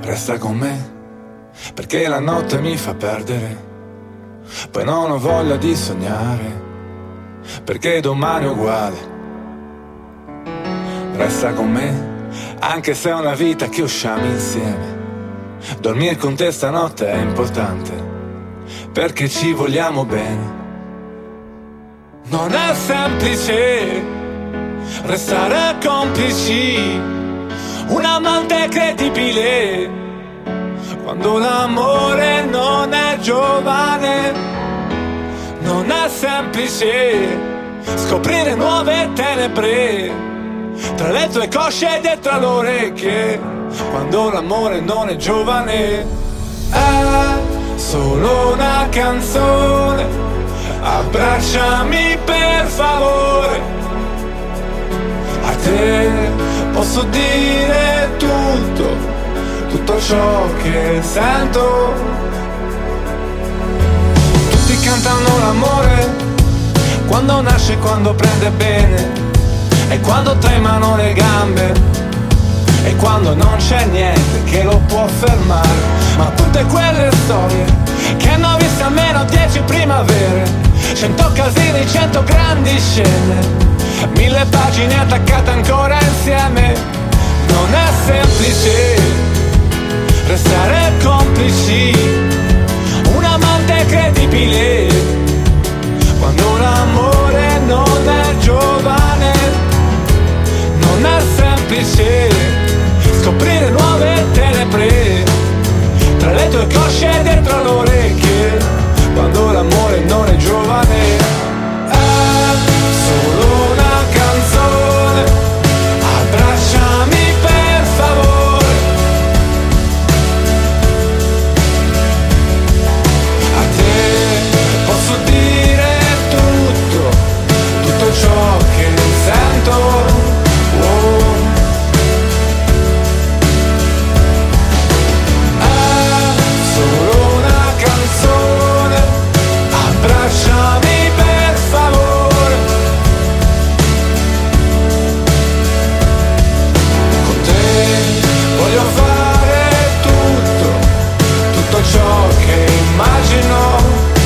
Resta con me, perché la notte mi fa perdere. Poi non ho voglia di sognare, perché domani è uguale. Resta con me, anche se è una vita che usciamo insieme. Dormire con te stanotte è importante, perché ci vogliamo bene. Non è semplice restare complici, un amante credibile, quando l'amore non è giovane. Non è semplice scoprire nuove tenebre tra le tue cosce e dietro le orecchie, quando l'amore non è giovane. È solo una canzone, abbracciami per favore. A te posso dire tutto ciò che sento. Tutti cantano l'amore, quando nasce, quando prende bene, e quando tremano le gambe, e quando non c'è niente che lo può fermare. Ma tutte quelle storie che hanno visto almeno 10 primavere, 100 casini, 100 grandi scene, 1000 pagine attaccate ancora insieme. Non è semplice restare complici, un amante credibile, quando l'amore non è giovane. Non è semplice scoprire nuove tenebre tra le tue cosce e dietro le orecchie, quando l'amore non è giovane. È solo una canzone, abbracciami per favore. A te posso dire tutto ciò che sento. Abbracciami per favore. Con te voglio fare tutto ciò che immagino.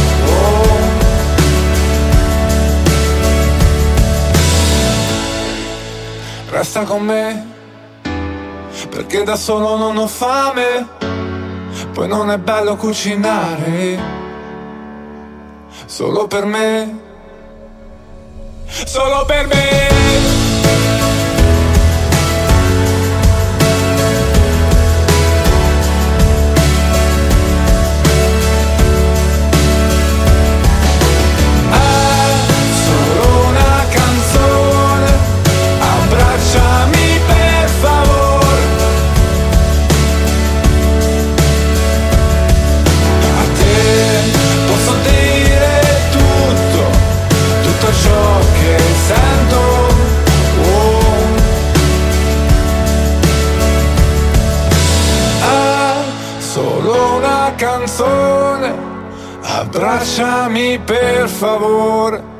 Resta con me, perché da solo non ho fame, poi non è bello cucinare. Solo per me, solo per me. Canzone, abbracciami per favore.